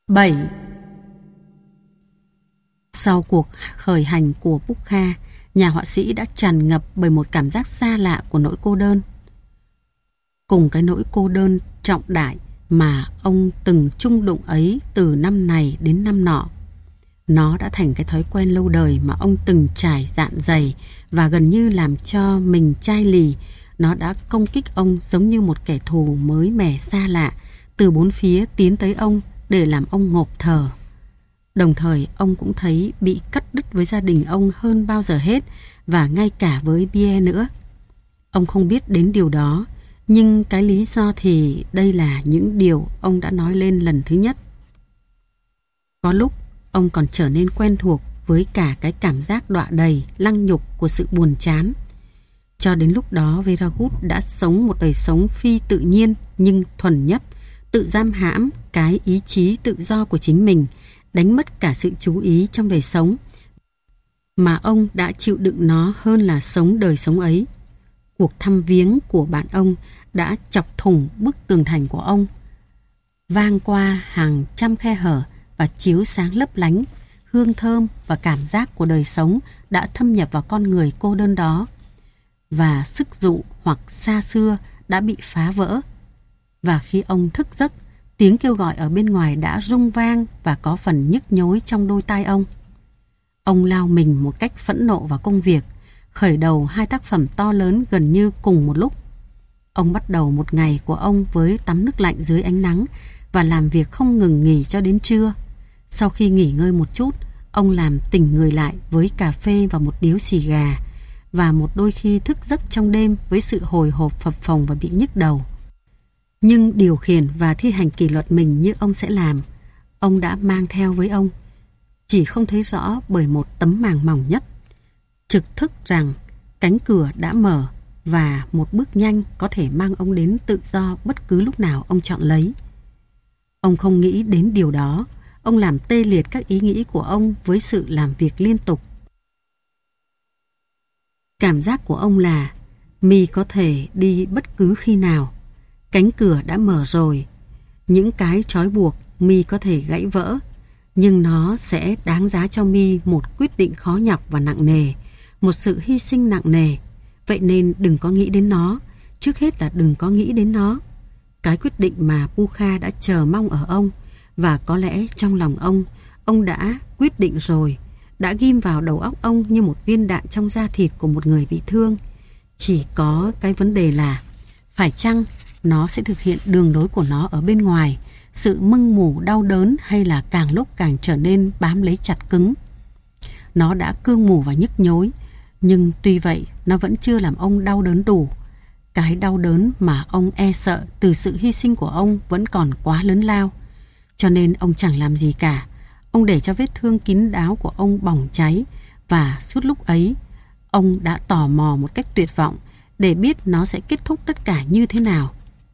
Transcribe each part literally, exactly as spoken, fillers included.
bảy. Sau cuộc khởi hành của Puchka, nhà họa sĩ đã tràn ngập bởi một cảm giác xa lạ của nỗi cô đơn. Cùng cái nỗi cô đơn trọng đại mà ông từng chung đụng ấy từ năm này đến năm nọ. Nó đã thành cái thói quen lâu đời mà ông từng trải dạn dày và gần như làm cho mình chai lì. Nó đã công kích ông giống như một kẻ thù mới mẻ xa lạ, từ bốn phía tiến tới ông để làm ông ngộp thở. Đồng thời ông cũng thấy bị cắt đứt với gia đình ông hơn bao giờ hết, và ngay cả với Pierre nữa. Ông không biết đến điều đó, nhưng cái lý do thì đây là những điều ông đã nói lên lần thứ nhất. Có lúc ông còn trở nên quen thuộc với cả cái cảm giác đọa đầy, lăng nhục của sự buồn chán. Cho đến lúc đó, Véragut đã sống một đời sống phi tự nhiên nhưng thuần nhất, tự giam hãm cái ý chí tự do của chính mình, đánh mất cả sự chú ý trong đời sống, mà ông đã chịu đựng nó hơn là sống đời sống ấy. Cuộc thăm viếng của bạn ông đã chọc thủng bức tường thành của ông, vang qua hàng trăm khe hở và chiếu sáng lấp lánh. Hương thơm và cảm giác của đời sống đã thâm nhập vào con người cô đơn đó, và sức dụ hoặc xa xưa đã bị phá vỡ. Và khi ông thức giấc, tiếng kêu gọi ở bên ngoài đã rung vang và có phần nhức nhối trong đôi tai ông. Ông lao mình một cách phẫn nộ vào công việc, khởi đầu hai tác phẩm to lớn gần như cùng một lúc. Ông bắt đầu một ngày của ông với tắm nước lạnh dưới ánh nắng và làm việc không ngừng nghỉ cho đến trưa. Sau khi nghỉ ngơi một chút, ông làm tỉnh người lại với cà phê và một điếu xì gà, và một đôi khi thức giấc trong đêm với sự hồi hộp phập phồng và bị nhức đầu. Nhưng điều khiển và thi hành kỷ luật mình như ông sẽ làm, ông đã mang theo với ông, chỉ không thấy rõ bởi một tấm màng mỏng nhất, trực thức rằng cánh cửa đã mở và một bước nhanh có thể mang ông đến tự do bất cứ lúc nào ông chọn lấy. Ông không nghĩ đến điều đó. Ông làm tê liệt các ý nghĩ của ông với sự làm việc liên tục. Cảm giác của ông là mi có thể đi bất cứ khi nào. Cánh cửa đã mở rồi. Những cái trói buộc mi có thể gãy vỡ, nhưng nó sẽ đáng giá cho mi một quyết định khó nhọc và nặng nề, một sự hy sinh nặng nề. Vậy nên đừng có nghĩ đến nó. Trước hết là đừng có nghĩ đến nó. Cái quyết định mà Puchka đã chờ mong ở ông, và có lẽ trong lòng ông, ông đã quyết định rồi, đã ghim vào đầu óc ông như một viên đạn trong da thịt của một người bị thương. Chỉ có cái vấn đề là phải chăng nó sẽ thực hiện đường lối của nó ở bên ngoài, sự mưng mủ đau đớn, hay là càng lúc càng trở nên bám lấy chặt cứng. Nó đã cương mù và nhức nhối, nhưng tuy vậy nó vẫn chưa làm ông đau đớn đủ. Cái đau đớn mà ông e sợ từ sự hy sinh của ông vẫn còn quá lớn lao. Cho nên ông chẳng làm gì cả. Ông để cho vết thương kín đáo của ông bỏng cháy, và suốt lúc ấy ông đã tò mò một cách tuyệt vọng để biết nó sẽ kết thúc tất cả như thế nào.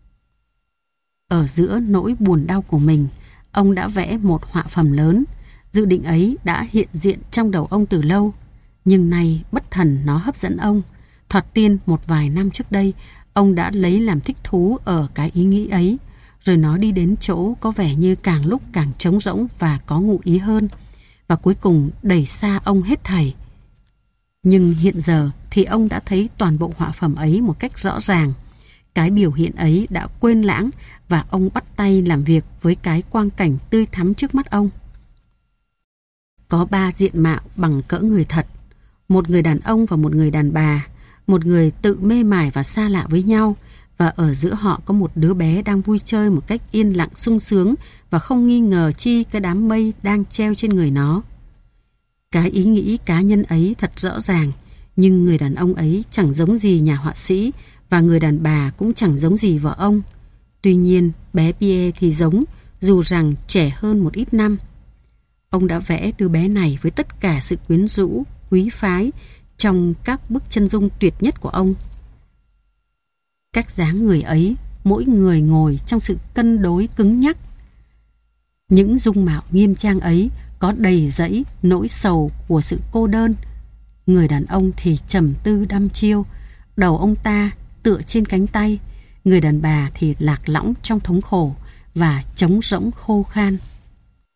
Ở giữa nỗi buồn đau của mình, ông đã vẽ một họa phẩm lớn. Dự định ấy đã hiện diện trong đầu ông từ lâu, nhưng nay bất thần nó hấp dẫn ông. Thoạt tiên một vài năm trước đây, ông đã lấy làm thích thú ở cái ý nghĩ ấy, rồi nó đi đến chỗ có vẻ như càng lúc càng trống rỗng và có ngụ ý hơn, và cuối cùng đẩy xa ông hết thảy. Nhưng hiện giờ thì ông đã thấy toàn bộ họa phẩm ấy một cách rõ ràng. Cái biểu hiện ấy đã quên lãng, và ông bắt tay làm việc với cái quang cảnh tươi thắm trước mắt ông. Có ba diện mạo bằng cỡ người thật, một người đàn ông và một người đàn bà, một người tự mê mải và xa lạ với nhau, và ở giữa họ có một đứa bé đang vui chơi một cách yên lặng sung sướng và không nghi ngờ chi cái đám mây đang treo trên người nó. Cái ý nghĩ cá nhân ấy thật rõ ràng, nhưng người đàn ông ấy chẳng giống gì nhà họa sĩ, và người đàn bà cũng chẳng giống gì vợ ông. Tuy nhiên, bé Pierre thì giống, dù rằng trẻ hơn một ít năm. Ông đã vẽ đứa bé này với tất cả sự quyến rũ, quý phái trong các bức chân dung tuyệt nhất của ông. Các dáng người ấy, mỗi người ngồi trong sự cân đối cứng nhắc. Những dung mạo nghiêm trang ấy có đầy dẫy nỗi sầu của sự cô đơn. Người đàn ông thì trầm tư đăm chiêu, đầu ông ta tựa trên cánh tay. Người đàn bà thì lạc lõng trong thống khổ và trống rỗng khô khan.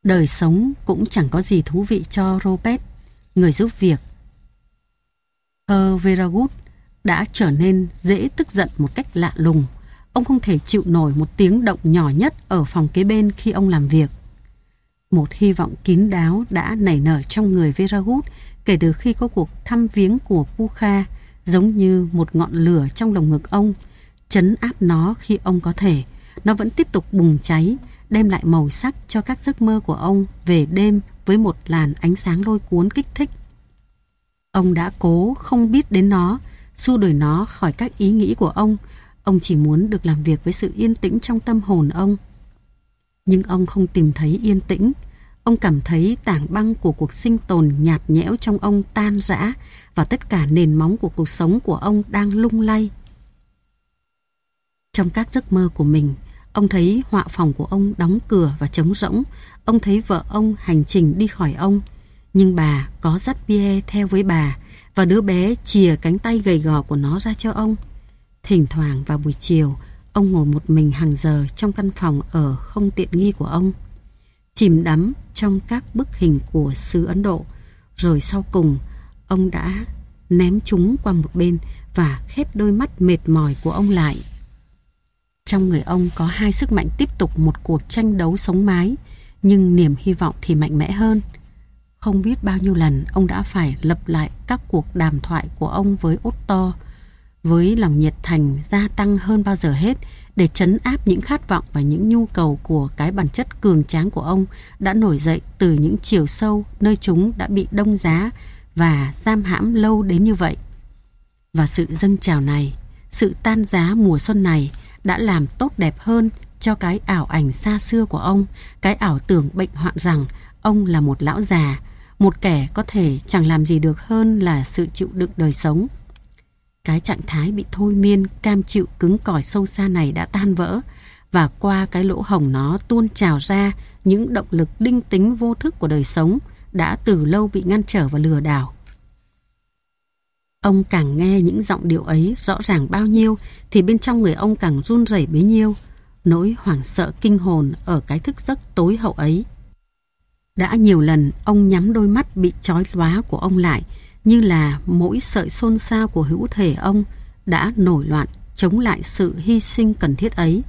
Đời sống cũng chẳng có gì thú vị cho Robert, người giúp việc. Herr Veragut đã trở nên dễ tức giận một cách lạ lùng. Ông không thể chịu nổi một tiếng động nhỏ nhất ở phòng kế bên khi ông làm việc. Một hy vọng kín đáo đã nảy nở trong người Veragut kể từ khi có cuộc thăm viếng của Pucha, giống như một ngọn lửa trong lồng ngực ông, trấn áp nó khi ông có thể. Nó vẫn tiếp tục bùng cháy, đem lại màu sắc cho các giấc mơ của ông về đêm với một làn ánh sáng lôi cuốn kích thích. Ông đã cố không biết đến nó, xua đuổi nó khỏi các ý nghĩ của ông. Ông chỉ muốn được làm việc với sự yên tĩnh trong tâm hồn ông. Nhưng ông không tìm thấy yên tĩnh. Ông cảm thấy tảng băng của cuộc sinh tồn nhạt nhẽo trong ông tan rã và tất cả nền móng của cuộc sống của ông đang lung lay. Trong các giấc mơ của mình, ông thấy họa phòng của ông đóng cửa và trống rỗng. Ông thấy vợ ông hành trình đi khỏi ông, nhưng bà có dắt Pierre theo với bà và đứa bé chìa cánh tay gầy gò của nó ra cho ông. Thỉnh thoảng vào buổi chiều, ông ngồi một mình hàng giờ trong căn phòng ở không tiện nghi của ông, chìm đắm trong các bức hình của xứ Ấn Độ. Rồi sau cùng, ông đã ném chúng qua một bên và khép đôi mắt mệt mỏi của ông lại. Trong người ông có hai sức mạnh tiếp tục một cuộc tranh đấu sống mái, nhưng niềm hy vọng thì mạnh mẽ hơn. Không biết bao nhiêu lần ông đã phải lặp lại các cuộc đàm thoại của ông với Otto, với lòng nhiệt thành gia tăng hơn bao giờ hết, để trấn áp những khát vọng và những nhu cầu của cái bản chất cường tráng của ông đã nổi dậy từ những chiều sâu nơi chúng đã bị đông giá và giam hãm lâu đến như vậy. Và sự dâng trào này, sự tan giá mùa xuân này đã làm tốt đẹp hơn cho cái ảo ảnh xa xưa của ông, cái ảo tưởng bệnh hoạn rằng ông là một lão già, một kẻ có thể chẳng làm gì được hơn là sự chịu đựng đời sống. Cái trạng thái bị thôi miên, cam chịu cứng cỏi sâu xa này đã tan vỡ, và qua cái lỗ hổng nó tuôn trào ra những động lực linh tính vô thức của đời sống đã từ lâu bị ngăn trở và lừa đảo. Ông càng nghe những giọng điệu ấy rõ ràng bao nhiêu thì bên trong người ông càng run rẩy bấy nhiêu, nỗi hoảng sợ kinh hồn ở cái thức giấc tối hậu ấy. Đã nhiều lần ông nhắm đôi mắt bị chói lóa của ông lại, như là mỗi sợi xôn xao của hữu thể ông đã nổi loạn chống lại sự hy sinh cần thiết ấy.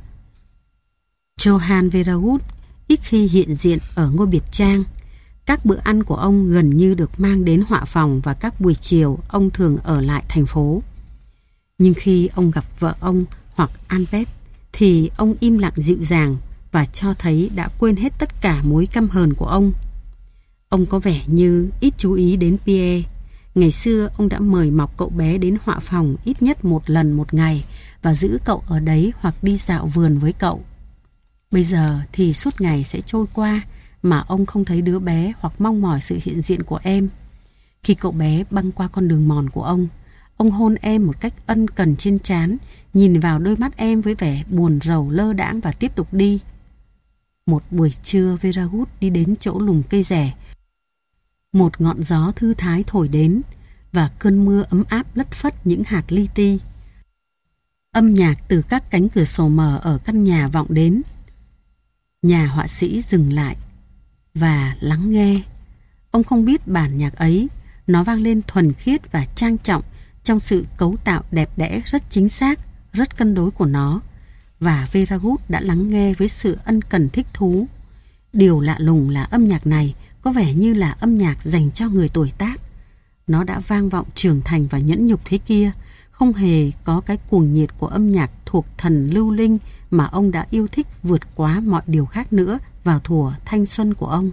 Johann Veragut ít khi hiện diện ở ngôi biệt trang. Các bữa ăn của ông gần như được mang đến họa phòng và các buổi chiều ông thường ở lại thành phố. Nhưng khi ông gặp vợ ông hoặc Albert thì ông im lặng dịu dàng và cho thấy đã quên hết tất cả mối căm hờn của ông. Ông có vẻ như ít chú ý đến Pierre. Ngày xưa ông đã mời mọc cậu bé đến họa phòng ít nhất một lần một ngày và giữ cậu ở đấy hoặc đi dạo vườn với cậu. Bây giờ thì suốt ngày sẽ trôi qua mà ông không thấy đứa bé hoặc mong mỏi sự hiện diện của em. Khi cậu bé băng qua con đường mòn của ông, ông hôn em một cách ân cần trên trán, nhìn vào đôi mắt em với vẻ buồn rầu lơ đãng và tiếp tục đi. Một buổi trưa, Veragut đi đến chỗ lùm cây rẻ. Một ngọn gió thư thái thổi đến và cơn mưa ấm áp lất phất những hạt li ti. Âm nhạc từ các cánh cửa sổ mở ở căn nhà vọng đến. Nhà họa sĩ dừng lại và lắng nghe. Ông không biết bản nhạc ấy, nó vang lên thuần khiết và trang trọng trong sự cấu tạo đẹp đẽ rất chính xác, rất cân đối của nó. Và Veragut đã lắng nghe với sự ân cần thích thú. Điều lạ lùng là âm nhạc này có vẻ như là âm nhạc dành cho người tuổi tác. Nó đã vang vọng trưởng thành và nhẫn nhục thế kia, không hề có cái cuồng nhiệt của âm nhạc thuộc thần lưu linh mà ông đã yêu thích vượt quá mọi điều khác nữa vào thuở thanh xuân của ông.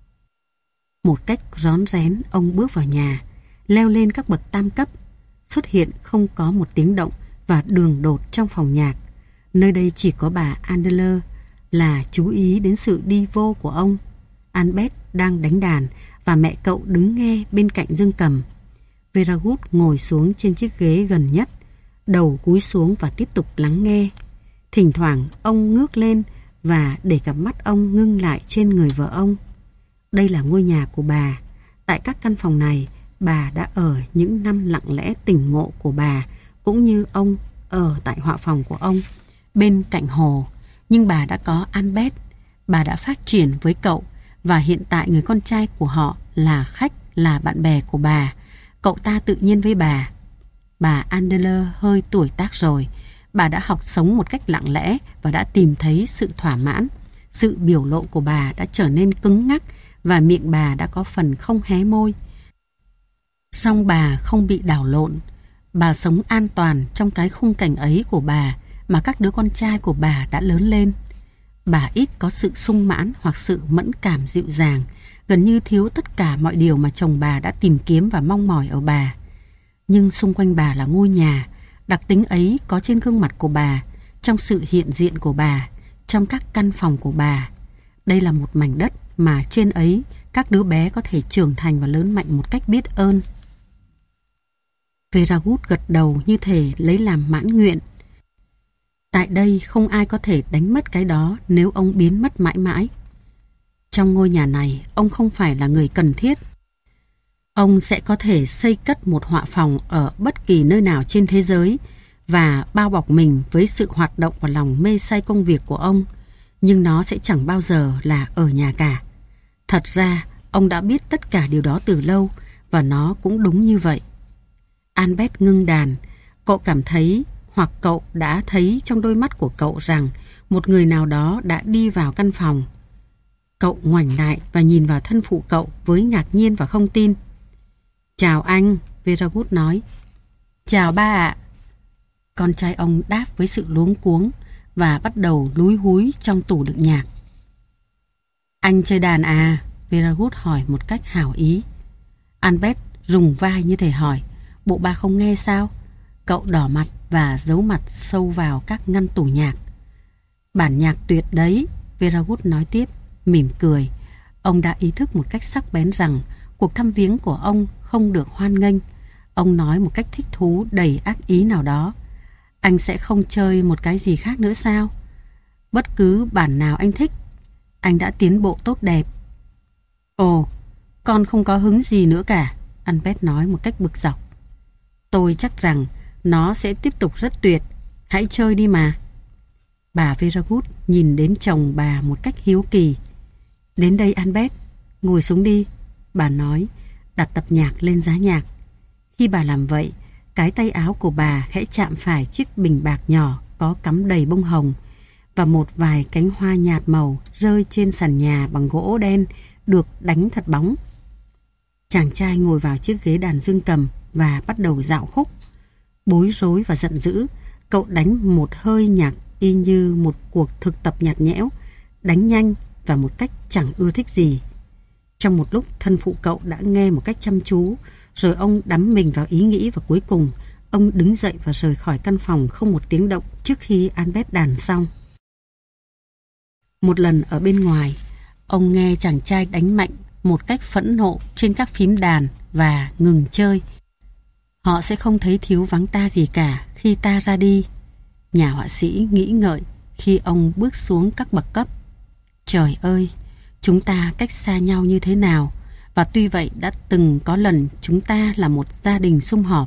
Một cách rón rén, ông bước vào nhà, leo lên các bậc tam cấp, xuất hiện không có một tiếng động và đường đột trong phòng nhạc. Nơi đây chỉ có bà Adler là chú ý đến sự đi vô của ông. Albert đang đánh đàn và mẹ cậu đứng nghe bên cạnh dương cầm. Veragut ngồi xuống trên chiếc ghế gần nhất, đầu cúi xuống và tiếp tục lắng nghe. Thỉnh thoảng ông ngước lên và để cặp mắt ông ngưng lại trên người vợ ông. Đây là ngôi nhà của bà. Tại các căn phòng này, bà đã ở những năm lặng lẽ tỉnh ngộ của bà, cũng như ông ở tại họa phòng của ông, bên cạnh hồ. Nhưng bà đã có Albert, bà đã phát triển với cậu và hiện tại người con trai của họ là khách, là bạn bè của bà. Cậu ta tự nhiên với bà. Bà Adler hơi tuổi tác rồi. Bà đã học sống một cách lặng lẽ và đã tìm thấy sự thỏa mãn. Sự biểu lộ của bà đã trở nên cứng ngắc và miệng bà đã có phần không hé môi. Song bà không bị đảo lộn. Bà sống an toàn trong cái khung cảnh ấy của bà mà các đứa con trai của bà đã lớn lên. Bà ít có sự sung mãn hoặc sự mẫn cảm dịu dàng, gần như thiếu tất cả mọi điều mà chồng bà đã tìm kiếm và mong mỏi ở bà. Nhưng xung quanh bà là ngôi nhà, đặc tính ấy có trên gương mặt của bà, trong sự hiện diện của bà, trong các căn phòng của bà. Đây là một mảnh đất mà trên ấy các đứa bé có thể trưởng thành và lớn mạnh một cách biết ơn. Veragut gật đầu như thể lấy làm mãn nguyện. Tại đây không ai có thể đánh mất cái đó nếu ông biến mất mãi mãi. Trong ngôi nhà này, ông không phải là người cần thiết. Ông sẽ có thể xây cất một họa phòng ở bất kỳ nơi nào trên thế giới và bao bọc mình với sự hoạt động và lòng mê say công việc của ông, nhưng nó sẽ chẳng bao giờ là ở nhà cả. Thật ra, ông đã biết tất cả điều đó từ lâu và nó cũng đúng như vậy. Albert ngưng đàn. Cậu cảm thấy hoặc cậu đã thấy trong đôi mắt của cậu rằng một người nào đó đã đi vào căn phòng. Cậu ngoảnh lại và nhìn vào thân phụ cậu với ngạc nhiên và không tin. Chào anh, Veragut nói. Chào ba ạ. Con trai ông đáp với sự luống cuống và bắt đầu lúi húi trong tủ đựng nhạc. Anh chơi đàn à? Veragut hỏi một cách hảo ý. Albert rùng vai như thể hỏi, bộ ba không nghe sao? Cậu đỏ mặt và giấu mặt sâu vào các ngăn tủ nhạc. Bản nhạc tuyệt đấy, Veragut nói tiếp, mỉm cười. Ông đã ý thức một cách sắc bén rằng cuộc thăm viếng của ông không được hoan nghênh. Ông nói một cách thích thú đầy ác ý nào đó. Anh sẽ không chơi một cái gì khác nữa sao? Bất cứ bản nào anh thích. Anh đã tiến bộ tốt đẹp. Ồ, con không có hứng gì nữa cả, Albert nói một cách bực dọc. Tôi chắc rằng nó sẽ tiếp tục rất tuyệt. Hãy chơi đi mà. Bà Veragut nhìn đến chồng bà một cách hiếu kỳ. Đến đây Albert, ngồi xuống đi, bà nói, đặt tập nhạc lên giá nhạc. Khi bà làm vậy, cái tay áo của bà khẽ chạm phải chiếc bình bạc nhỏ có cắm đầy bông hồng và một vài cánh hoa nhạt màu rơi trên sàn nhà bằng gỗ đen được đánh thật bóng. Chàng trai ngồi vào chiếc ghế đàn dương cầm và bắt đầu dạo khúc. Bối rối và giận dữ, cậu đánh một hơi nhạc y như một cuộc thực tập nhạt nhẽo, đánh nhanh và một cách chẳng ưa thích gì. Trong một lúc, thân phụ cậu đã nghe một cách chăm chú, rồi ông đắm mình vào ý nghĩ và cuối cùng ông đứng dậy và rời khỏi căn phòng không một tiếng động trước khi Albert đàn xong. Một lần ở bên ngoài, ông nghe chàng trai đánh mạnh một cách phẫn nộ trên các phím đàn và ngừng chơi. Họ sẽ không thấy thiếu vắng ta gì cả khi ta ra đi. Nhà họa sĩ nghĩ ngợi khi ông bước xuống các bậc cấp. Trời ơi, chúng ta cách xa nhau như thế nào, và tuy vậy đã từng có lần chúng ta là một gia đình sum họp.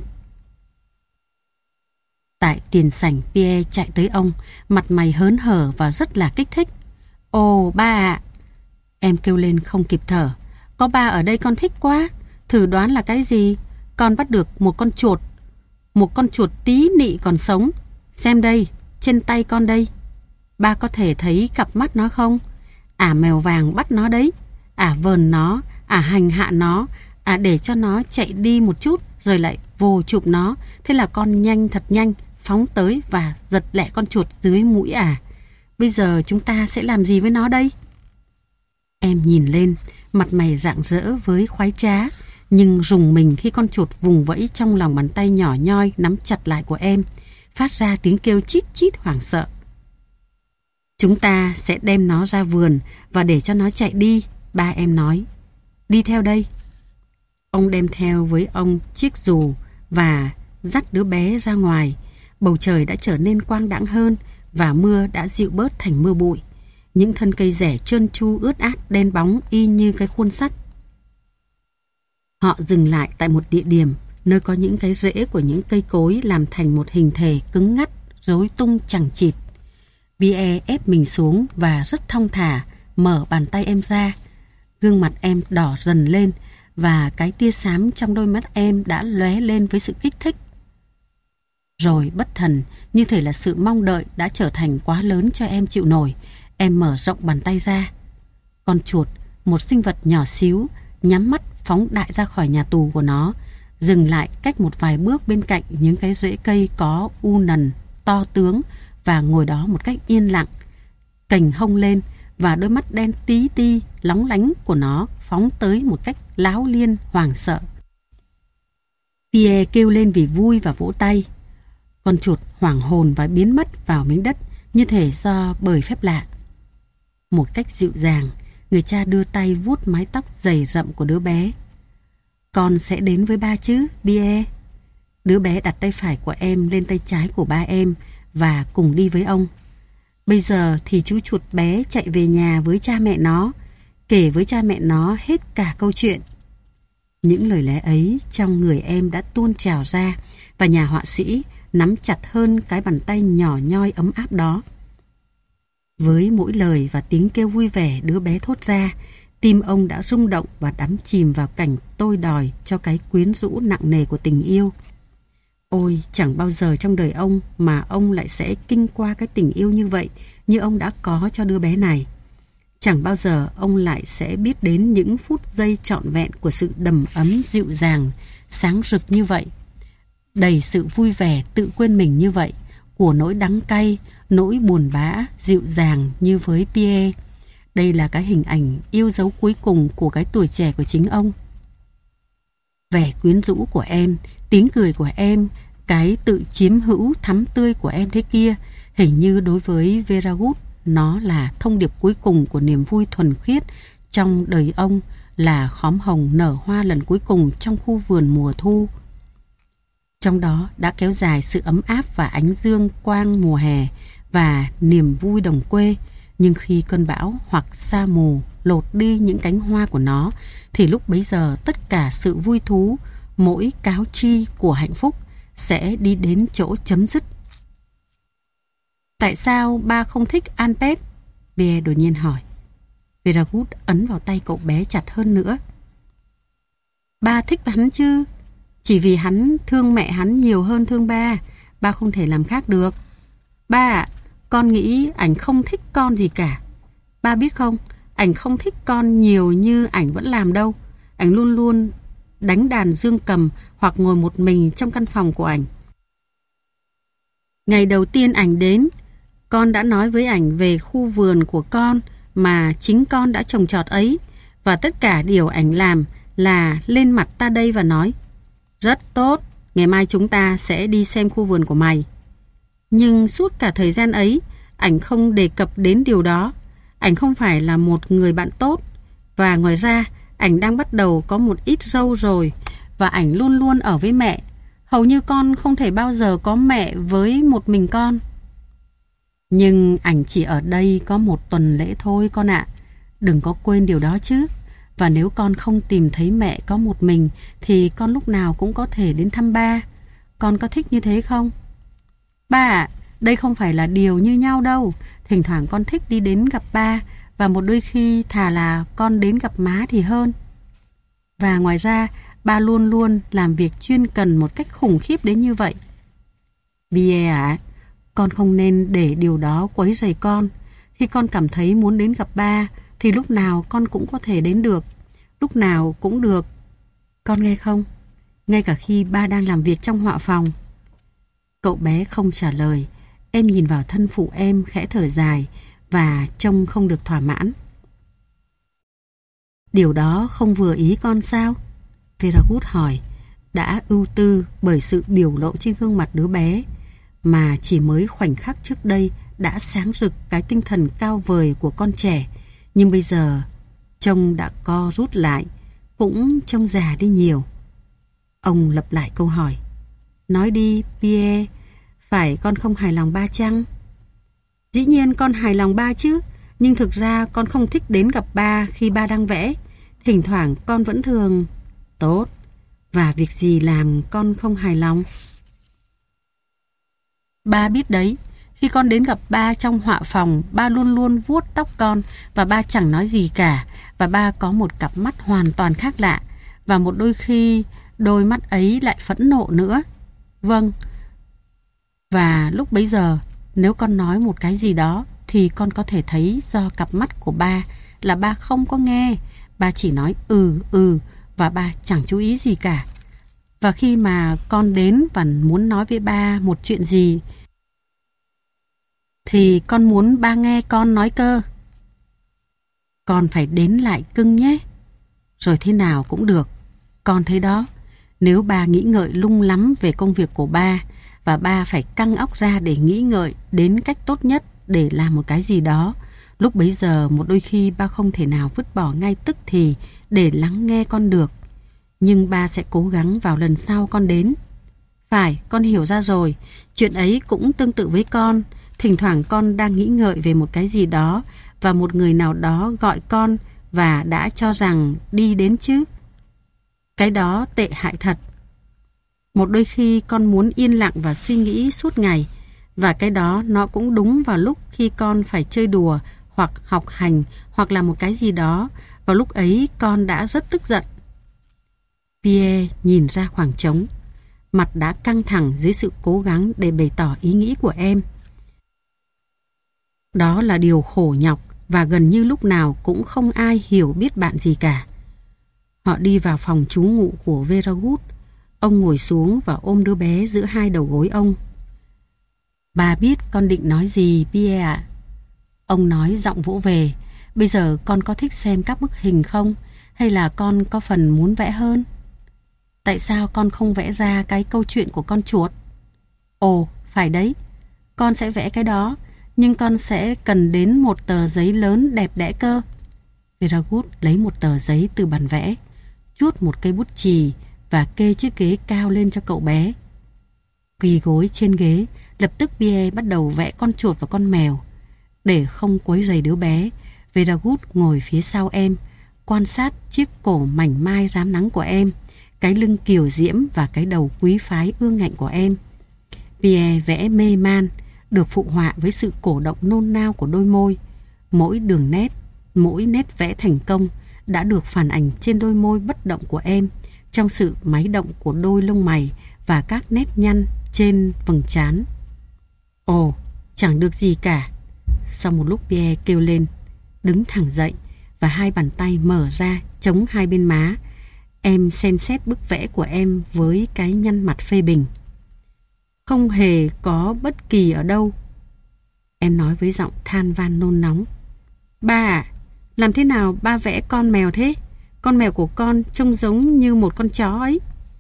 Tại tiền sảnh, Pierre chạy tới ông, mặt mày hớn hở và rất là kích thích. Ồ, ba ạ! Em kêu lên không kịp thở. Có ba ở đây con thích quá. Thử đoán là cái gì? Con bắt được một con chuột. Một con chuột tí nị còn sống. Xem đây, trên tay con đây. Ba có thể thấy cặp mắt nó không? Ả mèo vàng bắt nó đấy. Ả vờn nó, ả hành hạ nó, ả để cho nó chạy đi một chút rồi lại vồ chụp nó. Thế là con nhanh thật nhanh phóng tới và giật lẹ con chuột dưới mũi ả. Bây giờ chúng ta sẽ làm gì với nó đây? Em nhìn lên, mặt mày rạng rỡ với khoái trá, nhưng rùng mình khi con chuột vùng vẫy trong lòng bàn tay nhỏ nhoi nắm chặt lại của em, phát ra tiếng kêu chít chít hoảng sợ. Chúng ta sẽ đem nó ra vườn và để cho nó chạy đi, ba em nói. Đi theo đây. Ông đem theo với ông chiếc dù và dắt đứa bé ra ngoài. Bầu trời đã trở nên quang đãng hơn và mưa đã dịu bớt thành mưa bụi. Những thân cây rẻ trơn tru ướt át đen bóng y như cái khuôn sắt. Họ dừng lại tại một địa điểm nơi có những cái rễ của những cây cối làm thành một hình thể cứng ngắt, rối tung chằng chịt. Pierre ép mình xuống và rất thong thả mở bàn tay em ra. Gương mặt em đỏ dần lên và cái tia xám trong đôi mắt em đã lóe lên với sự kích thích. Rồi bất thần, như thể là sự mong đợi đã trở thành quá lớn cho em chịu nổi, em mở rộng bàn tay ra. Con chuột, một sinh vật nhỏ xíu, nhắm mắt phóng đại ra khỏi nhà tù của nó, dừng lại cách một vài bước bên cạnh những cái rễ cây có u nần, to tướng và ngồi đó một cách yên lặng, cành hông lên và đôi mắt đen tí ti, lóng lánh của nó phóng tới một cách láo liên, hoảng sợ. Pierre kêu lên vì vui và vỗ tay. Con chuột hoảng hồn và biến mất vào miếng đất như thể do bởi phép lạ. Một cách dịu dàng, người cha đưa tay vuốt mái tóc dày rậm của đứa bé. Con sẽ đến với ba chứ, Pierre? Đứa bé đặt tay phải của em lên tay trái của ba em và cùng đi với ông. Bây giờ thì chú chuột bé chạy về nhà với cha mẹ nó, kể với cha mẹ nó hết cả câu chuyện. Những lời lẽ ấy trong người em đã tuôn trào ra và nhà họa sĩ nắm chặt hơn cái bàn tay nhỏ nhoi ấm áp đó. Với mỗi lời và tiếng kêu vui vẻ đứa bé thốt ra, tim ông đã rung động và đắm chìm vào cảnh tôi đòi cho cái quyến rũ nặng nề của tình yêu. Ôi, chẳng bao giờ trong đời ông mà ông lại sẽ kinh qua cái tình yêu như vậy như ông đã có cho đứa bé này. Chẳng bao giờ ông lại sẽ biết đến những phút giây trọn vẹn của sự đầm ấm dịu dàng, sáng rực như vậy, đầy sự vui vẻ tự quên mình như vậy, của nỗi đắng cay, nỗi buồn bã, dịu dàng như với Pierre. Đây là cái hình ảnh yêu dấu cuối cùng của cái tuổi trẻ của chính ông. Vẻ quyến rũ của em, tiếng cười của em, cái tự chiếm hữu thắm tươi của em thế kia, hình như đối với Viragut, nó là thông điệp cuối cùng của niềm vui thuần khiết trong đời ông, là khóm hồng nở hoa lần cuối cùng trong khu vườn mùa thu. Trong đó đã kéo dài sự ấm áp và ánh dương quang mùa hè và niềm vui đồng quê. Nhưng khi cơn bão hoặc sa mù lột đi những cánh hoa của nó, thì lúc bấy giờ tất cả sự vui thú, mỗi cáo chi của hạnh phúc sẽ đi đến chỗ chấm dứt. Tại sao ba không thích Alpes? Pierre đột nhiên hỏi. Viragut ấn vào tay cậu bé chặt hơn nữa. Ba thích hắn chứ, chỉ vì hắn thương mẹ hắn nhiều hơn thương ba, ba không thể làm khác được. Ba ạ, con nghĩ ảnh không thích con gì cả. Ba biết không, ảnh không thích con nhiều như ảnh vẫn làm đâu. Ảnh luôn luôn đánh đàn dương cầm hoặc ngồi một mình trong căn phòng của ảnh. Ngày đầu tiên ảnh đến, con đã nói với ảnh về khu vườn của con mà chính con đã trồng trọt ấy, và tất cả điều ảnh làm là lên mặt ta đây và nói: rất tốt, ngày mai chúng ta sẽ đi xem khu vườn của mày. Nhưng suốt cả thời gian ấy, ảnh không đề cập đến điều đó. Ảnh không phải là một người bạn tốt, và ngoài ra ảnh đang bắt đầu có một ít râu rồi, và ảnh luôn luôn ở với mẹ. Hầu như con không thể bao giờ có mẹ với một mình con. Nhưng ảnh chỉ ở đây có một tuần lễ thôi con ạ. Đừng có quên điều đó chứ. Và nếu con không tìm thấy mẹ có một mình thì con lúc nào cũng có thể đến thăm ba. Con có thích như thế không? Ba ạ, đây không phải là điều như nhau đâu. Thỉnh thoảng con thích đi đến gặp ba, và một đôi khi thà là con đến gặp má thì hơn. Và ngoài ra, ba luôn luôn làm việc chuyên cần một cách khủng khiếp đến như vậy. Pierre ạ, con không nên để điều đó quấy rầy con. Khi con cảm thấy muốn đến gặp ba thì lúc nào con cũng có thể đến được. Lúc nào cũng được. Con nghe không? Ngay cả khi ba đang làm việc trong họa phòng. Cậu bé không trả lời. Em nhìn vào thân phụ em khẽ thở dài và trông không được thỏa mãn. Điều đó không vừa ý con sao? Viragut hỏi, đã ưu tư bởi sự biểu lộ trên gương mặt đứa bé mà chỉ mới khoảnh khắc trước đây đã sáng rực cái tinh thần cao vời của con trẻ, nhưng bây giờ trông đã co rút lại, cũng trông già đi nhiều. Ông lặp lại câu hỏi. Nói đi, Pierre, phải con không hài lòng ba chăng? Dĩ nhiên con hài lòng ba chứ, nhưng thực ra con không thích đến gặp ba khi ba đang vẽ. Thỉnh thoảng con vẫn thường... Tốt. Và việc gì làm con không hài lòng? Ba biết đấy, Khi con đến gặp ba trong họa phòng, ba luôn luôn vuốt tóc con và ba chẳng nói gì cả. Và ba có một cặp mắt hoàn toàn khác lạ. Và một đôi khi đôi mắt ấy lại phẫn nộ nữa. Vâng. Và lúc bấy giờ, nếu con nói một cái gì đó thì con có thể thấy do cặp mắt của ba là ba không có nghe. Ba chỉ nói ừ ừ và ba chẳng chú ý gì cả. Và khi mà con đến và muốn nói với ba một chuyện gì thì con muốn ba nghe con nói cơ. Con phải đến lại cưng nhé. Rồi thế nào cũng được. Con thấy đó, nếu ba nghĩ ngợi lung lắm về công việc của ba và ba phải căng óc ra để nghĩ ngợi đến cách tốt nhất để làm một cái gì đó, lúc bấy giờ một đôi khi ba không thể nào vứt bỏ ngay tức thì để lắng nghe con được. Nhưng ba sẽ cố gắng vào lần sau con đến. Phải, con hiểu ra rồi. Chuyện ấy cũng tương tự với con. Thỉnh thoảng con đang nghĩ ngợi về một cái gì đó và một người nào đó gọi con và đã cho rằng đi đến chứ. Cái đó tệ hại thật. Một đôi khi con muốn yên lặng và suy nghĩ suốt ngày. Và cái đó nó cũng đúng vào lúc khi con phải chơi đùa hoặc học hành hoặc là một cái gì đó. Vào lúc ấy con đã rất tức giận. Pierre nhìn ra khoảng trống. Mặt đã căng thẳng dưới sự cố gắng để bày tỏ ý nghĩ của em. Đó là điều khổ nhọc và gần như lúc nào cũng không ai hiểu biết bạn gì cả. Họ đi vào phòng trú ngụ của Veragut. Ông ngồi xuống và ôm đứa bé giữa hai đầu gối ông. Bà biết con định nói gì, Pierre ạ. Ông nói giọng vỗ về. Bây giờ con có thích xem các bức hình không? Hay là con có phần muốn vẽ hơn? Tại sao con không vẽ ra cái câu chuyện của con chuột? Ồ, phải đấy. Con sẽ vẽ cái đó. Nhưng con sẽ cần đến một tờ giấy lớn đẹp đẽ cơ. Veragut lấy một tờ giấy từ bàn vẽ, chuốt một cây bút chì và kê chiếc ghế cao lên cho cậu bé. Quỳ gối trên ghế, lập tức Pierre bắt đầu vẽ con chuột và con mèo. Để không quấy rầy đứa bé, Veragut ngồi phía sau em, quan sát chiếc cổ mảnh mai rám nắng của em, cái lưng kiều diễm và cái đầu quý phái ương ngạnh của em. Pierre vẽ mê man, được phụ họa với sự cổ động nôn nao của đôi môi. Mỗi đường nét, mỗi nét vẽ thành công đã được phản ảnh trên đôi môi bất động của em, trong sự máy động của đôi lông mày và các nét nhăn trên vầng trán. Ồ, chẳng được gì cả. Sau một lúc Pierre kêu lên, đứng thẳng dậy và hai bàn tay mở ra chống hai bên má. Em xem xét bức vẽ của em với cái nhăn mặt phê bình. Không hề có bất kỳ ở đâu. Em nói với giọng than van nôn nóng. Ba à, làm thế nào ba vẽ con mèo thế? Con mèo của con trông giống như một con chó ấy.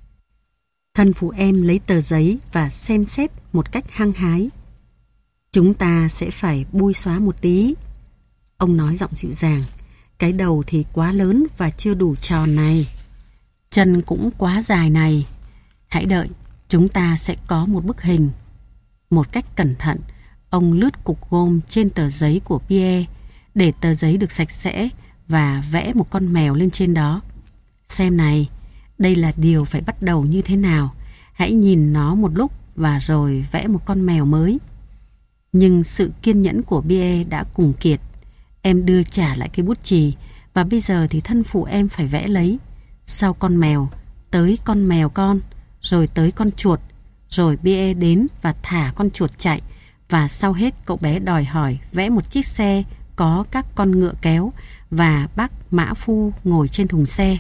Thân phụ em lấy tờ giấy và xem xét một cách hăng hái. Chúng ta sẽ phải bôi xóa một tí. Ông nói giọng dịu dàng. Cái đầu thì quá lớn và chưa đủ tròn này. Chân cũng quá dài này. Hãy đợi, chúng ta sẽ có một bức hình. Một cách cẩn thận, ông lướt cục gôm trên tờ giấy của Pierre để tờ giấy được sạch sẽ và vẽ một con mèo lên trên đó. Xem này, đây là điều phải bắt đầu như thế nào. Hãy nhìn nó một lúc và rồi vẽ một con mèo mới. Nhưng sự kiên nhẫn của Pierre đã cùng kiệt. Em đưa trả lại cái bút chì và bây giờ thì thân phụ em phải vẽ lấy. Sau con mèo, tới con mèo con, rồi tới con chuột, rồi Pierre đến và thả con chuột chạy, và sau hết cậu bé đòi hỏi vẽ một chiếc xe có các con ngựa kéo và bác mã phu ngồi trên thùng xe.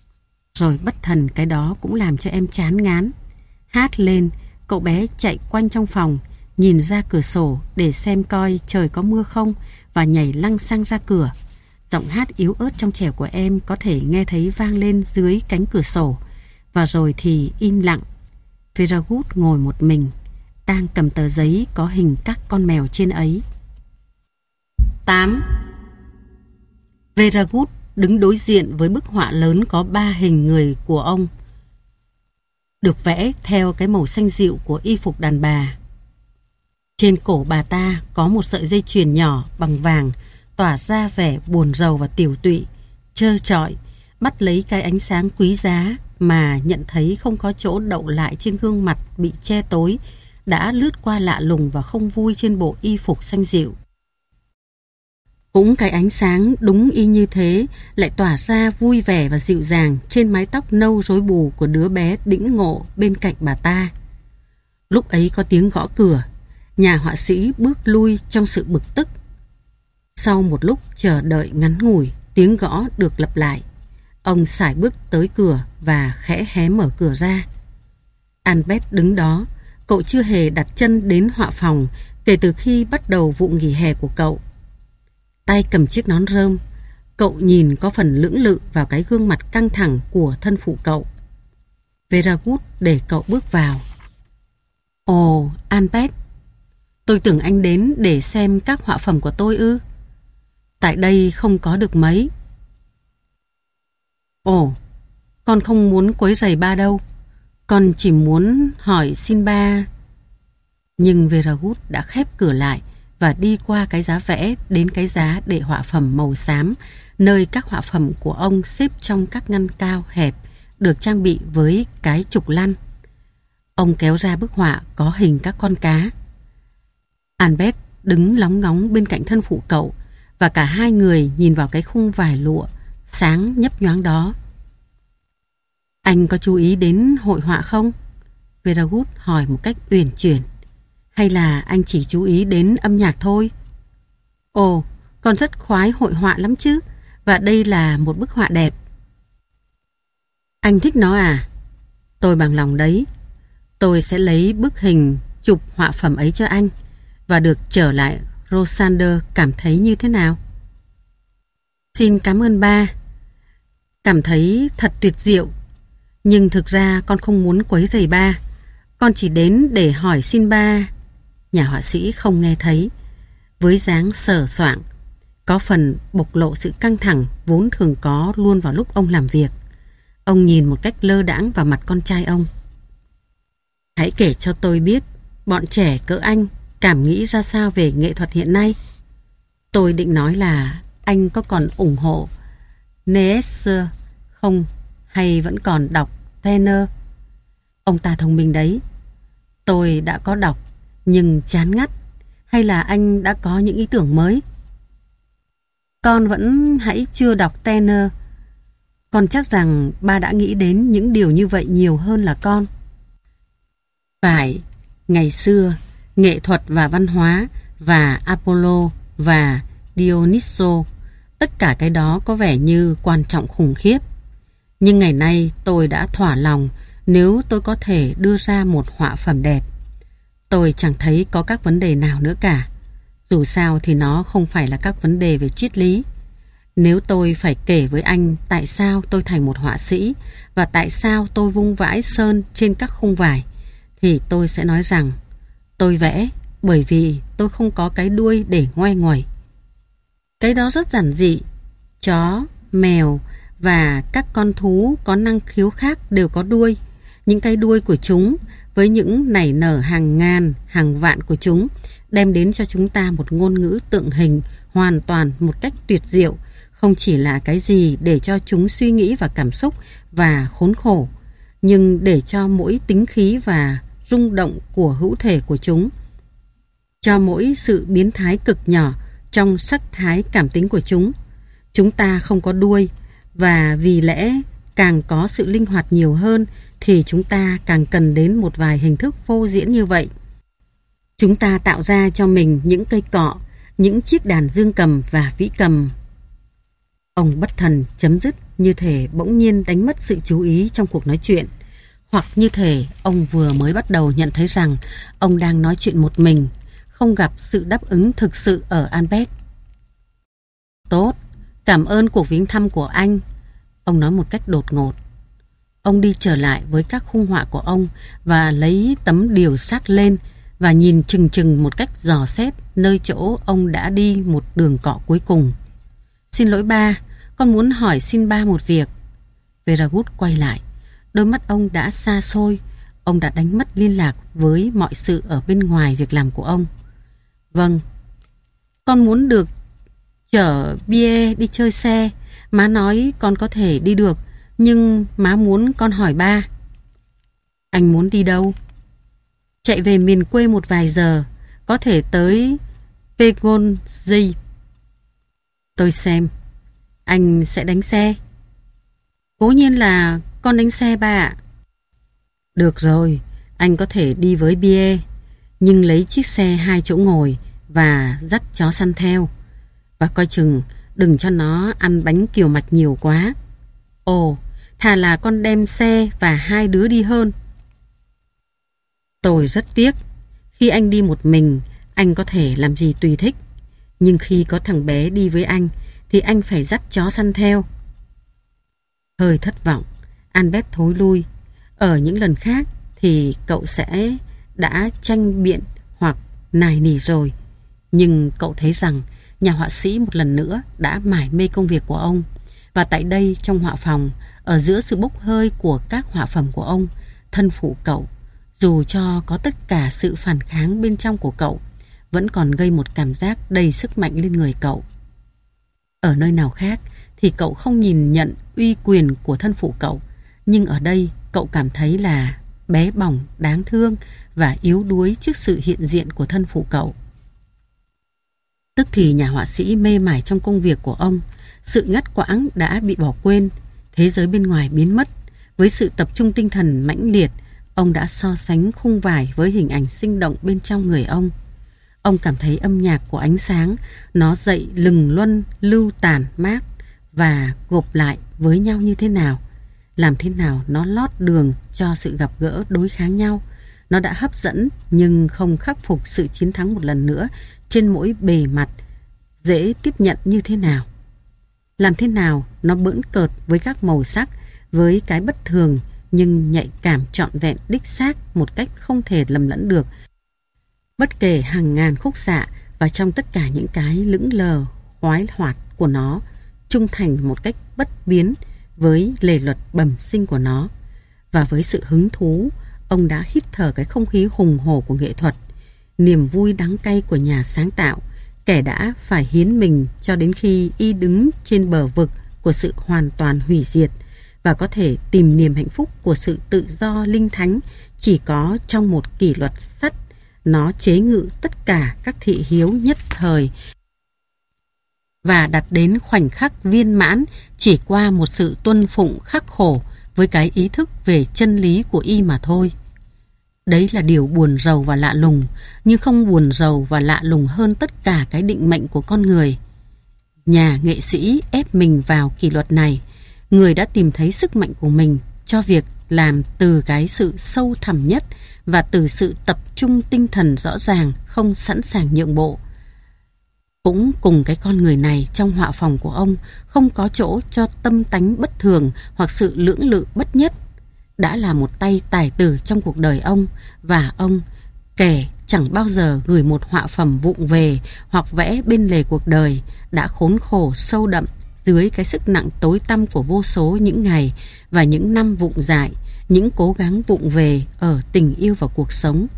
Rồi bất thần cái đó cũng làm cho em chán ngán. Hát lên, cậu bé chạy quanh trong phòng, nhìn ra cửa sổ để xem coi trời có mưa không và nhảy lăng xăng ra cửa. Giọng hát yếu ớt trong trẻo của em có thể nghe thấy vang lên dưới cánh cửa sổ. Và rồi thì im lặng. Veragut ngồi một mình, đang cầm tờ giấy có hình các con mèo trên ấy. tám. Veragut đứng đối diện với bức họa lớn có ba hình người của ông, được vẽ theo cái màu xanh dịu của y phục đàn bà. Trên cổ bà ta có một sợi dây chuyền nhỏ bằng vàng tỏa ra vẻ buồn rầu và tiểu tụy, trơ trọi, bắt lấy cái ánh sáng quý giá mà nhận thấy không có chỗ đậu lại trên gương mặt bị che tối đã lướt qua lạ lùng và không vui trên bộ y phục xanh dịu. Cũng cái ánh sáng đúng y như thế lại tỏa ra vui vẻ và dịu dàng trên mái tóc nâu rối bù của đứa bé đĩnh ngộ bên cạnh bà ta. Lúc ấy có tiếng gõ cửa, nhà họa sĩ bước lui trong sự bực tức. Sau một lúc chờ đợi ngắn ngủi, tiếng gõ được lặp lại. Ông sải bước tới cửa và khẽ hé mở cửa ra. Albert đứng đó, cậu chưa hề đặt chân đến họa phòng kể từ khi bắt đầu vụ nghỉ hè của cậu. Tay cầm chiếc nón rơm, cậu nhìn có phần lưỡng lự vào cái gương mặt căng thẳng của thân phụ cậu. Veragut để cậu bước vào. Ồ, Albert, tôi tưởng anh đến để xem các họa phẩm của tôi ư? Tại đây không có được mấy. Ồ, con không muốn quấy rầy ba đâu. Con chỉ muốn hỏi xin ba. Nhưng Veragut đã khép cửa lại và đi qua cái giá vẽ đến cái giá để họa phẩm màu xám, nơi các họa phẩm của ông xếp trong các ngăn cao hẹp được trang bị với cái trục lăn. Ông kéo ra bức họa có hình các con cá. Albert đứng lóng ngóng bên cạnh thân phụ cậu và cả hai người nhìn vào cái khung vải lụa sáng nhấp nhoáng đó. Anh có chú ý đến hội họa không? Veragut hỏi một cách uyển chuyển. Hay là anh chỉ chú ý đến âm nhạc thôi? Ồ, con rất khoái hội họa lắm chứ. Và đây là một bức họa đẹp. Anh thích nó à? Tôi bằng lòng đấy. Tôi sẽ lấy bức hình chụp họa phẩm ấy cho anh và được trở lại Rosander cảm thấy như thế nào? Xin cảm ơn ba. Cảm thấy thật tuyệt diệu. Nhưng thực ra con không muốn quấy rầy ba. Con chỉ đến để hỏi xin ba. Nhà họa sĩ không nghe thấy. Với dáng sờ soạng, có phần bộc lộ sự căng thẳng vốn thường có luôn vào lúc ông làm việc. Ông nhìn một cách lơ đãng vào mặt con trai ông. Hãy kể cho tôi biết bọn trẻ cỡ anh cảm nghĩ ra sao về nghệ thuật hiện nay. Tôi định nói là anh có còn ủng hộ Nietzsche không, hay vẫn còn đọc Tenner? Ông ta thông minh đấy. Tôi đã có đọc nhưng chán ngắt. Hay là anh đã có những ý tưởng mới? Con vẫn hãy chưa đọc Tenner. Con chắc rằng ba đã nghĩ đến những điều như vậy nhiều hơn là con. Phải, ngày xưa nghệ thuật và văn hóa và Apollo và Dionyso, tất cả cái đó có vẻ như quan trọng khủng khiếp. Nhưng ngày nay tôi đã thỏa lòng nếu tôi có thể đưa ra một họa phẩm đẹp. Tôi chẳng thấy có các vấn đề nào nữa cả. Dù sao thì nó không phải là các vấn đề về triết lý. Nếu tôi phải kể với anh tại sao tôi thành một họa sĩ và tại sao tôi vung vãi sơn trên các khung vải, thì tôi sẽ nói rằng tôi vẽ bởi vì tôi không có cái đuôi để ngoe nguẩy. Cái đó rất giản dị. Chó, mèo và các con thú có năng khiếu khác đều có đuôi. Những cái đuôi của chúng với những nảy nở hàng ngàn, hàng vạn của chúng đem đến cho chúng ta một ngôn ngữ tượng hình hoàn toàn một cách tuyệt diệu, không chỉ là cái gì để cho chúng suy nghĩ và cảm xúc và khốn khổ, nhưng để cho mỗi tính khí và rung động của hữu thể của chúng, cho mỗi sự biến thái cực nhỏ trong sắc thái cảm tính của chúng. Chúng ta không có đuôi, và vì lẽ càng có sự linh hoạt nhiều hơn thì chúng ta càng cần đến một vài hình thức phô diễn như vậy. Chúng ta tạo ra cho mình những cây cọ, những chiếc đàn dương cầm và vĩ cầm. Ông bất thần chấm dứt như thể bỗng nhiên đánh mất sự chú ý trong cuộc nói chuyện, hoặc như thể ông vừa mới bắt đầu nhận thấy rằng ông đang nói chuyện một mình, không gặp sự đáp ứng thực sự ở Albert. Tốt, cảm ơn cuộc viếng thăm của anh, ông nói một cách đột ngột. Ông đi trở lại với các khung họa của ông và lấy tấm điều sắt lên và nhìn chừng chừng một cách dò xét nơi chỗ ông đã đi một đường cọ cuối cùng. Xin lỗi ba, con muốn hỏi xin ba một việc. Veragut quay lại. Đôi mắt ông đã xa xôi. Ông đã đánh mất liên lạc với mọi sự ở bên ngoài việc làm của ông. Vâng, con muốn được chở Pierre đi chơi xe. Má nói con có thể đi được, nhưng má muốn con hỏi ba. Anh muốn đi đâu? chạy về miền quê một vài giờ, có thể tới Pegonji. Tôi xem. Anh sẽ đánh xe? Cố nhiên là con đánh xe ba ạ. Được rồi, anh có thể đi với Bia, nhưng lấy chiếc xe hai chỗ ngồi và dắt chó săn theo. Và coi chừng đừng cho nó ăn bánh kiều mạch nhiều quá. Ồ, thà là con đem xe và hai đứa đi hơn. Tôi rất tiếc. Khi anh đi một mình, anh có thể làm gì tùy thích. Nhưng khi có thằng bé đi với anh, thì anh phải dắt chó săn theo. Hơi thất vọng, Albert thối lui. Ở những lần khác thì cậu sẽ đã tranh biện hoặc nài nỉ rồi. Nhưng cậu thấy rằng nhà họa sĩ một lần nữa đã mải mê công việc của ông. Và tại đây, trong họa phòng, ở giữa sự bốc hơi của các họa phẩm của ông, thân phụ cậu, dù cho có tất cả sự phản kháng bên trong của cậu, vẫn còn gây một cảm giác đầy sức mạnh lên người cậu. Ở nơi nào khác thì cậu không nhìn nhận uy quyền của thân phụ cậu, nhưng ở đây cậu cảm thấy là bé bỏng, đáng thương và yếu đuối trước sự hiện diện của thân phụ cậu. Tức thì nhà họa sĩ mê mải trong công việc của ông, sự ngắt quãng đã bị bỏ quên, thế giới bên ngoài biến mất. Với sự tập trung tinh thần mãnh liệt, ông đã so sánh khung vải với hình ảnh sinh động bên trong người ông. Ông cảm thấy âm nhạc của ánh sáng, nó dậy lừng luân, lưu tàn mát và gộp lại với nhau như thế nào. Làm thế nào nó lót đường cho sự gặp gỡ đối kháng nhau. Nó đã hấp dẫn nhưng không khắc phục sự chiến thắng một lần nữa trên mỗi bề mặt dễ tiếp nhận như thế nào. Làm thế nào nó bỡn cợt với các màu sắc, với cái bất thường nhưng nhạy cảm trọn vẹn đích xác một cách không thể lầm lẫn được. Bất kể hàng ngàn khúc xạ và trong tất cả những cái lững lờ khoái hoạt của nó, trung thành một cách bất biến với lề luật bẩm sinh của nó. Và với sự hứng thú, ông đã hít thở cái không khí hùng hổ của nghệ thuật, niềm vui đắng cay của nhà sáng tạo, kẻ đã phải hiến mình cho đến khi y đứng trên bờ vực của sự hoàn toàn hủy diệt và có thể tìm niềm hạnh phúc của sự tự do linh thánh chỉ có trong một kỷ luật sắt. Nó chế ngự tất cả các thị hiếu nhất thời và đặt đến khoảnh khắc viên mãn chỉ qua một sự tuân phụng khắc khổ với cái ý thức về chân lý của y mà thôi. Đấy là điều buồn rầu và lạ lùng, nhưng không buồn rầu và lạ lùng hơn tất cả cái định mệnh của con người. Nhà nghệ sĩ ép mình vào kỷ luật này, người đã tìm thấy sức mạnh của mình cho việc làm từ cái sự sâu thẳm nhất và từ sự tập trung tinh thần rõ ràng, không sẵn sàng nhượng bộ. Cũng cùng cái con người này, trong họa phòng của ông không có chỗ cho tâm tánh bất thường hoặc sự lưỡng lự bất nhất. Đã là một tay tài tử trong cuộc đời ông, và ông, kẻ chẳng bao giờ gửi một họa phẩm vụng về hoặc vẽ bên lề cuộc đời, đã khốn khổ sâu đậm dưới cái sức nặng tối tăm của vô số những ngày và những năm vụng dại, những cố gắng vụng về ở tình yêu và cuộc sống.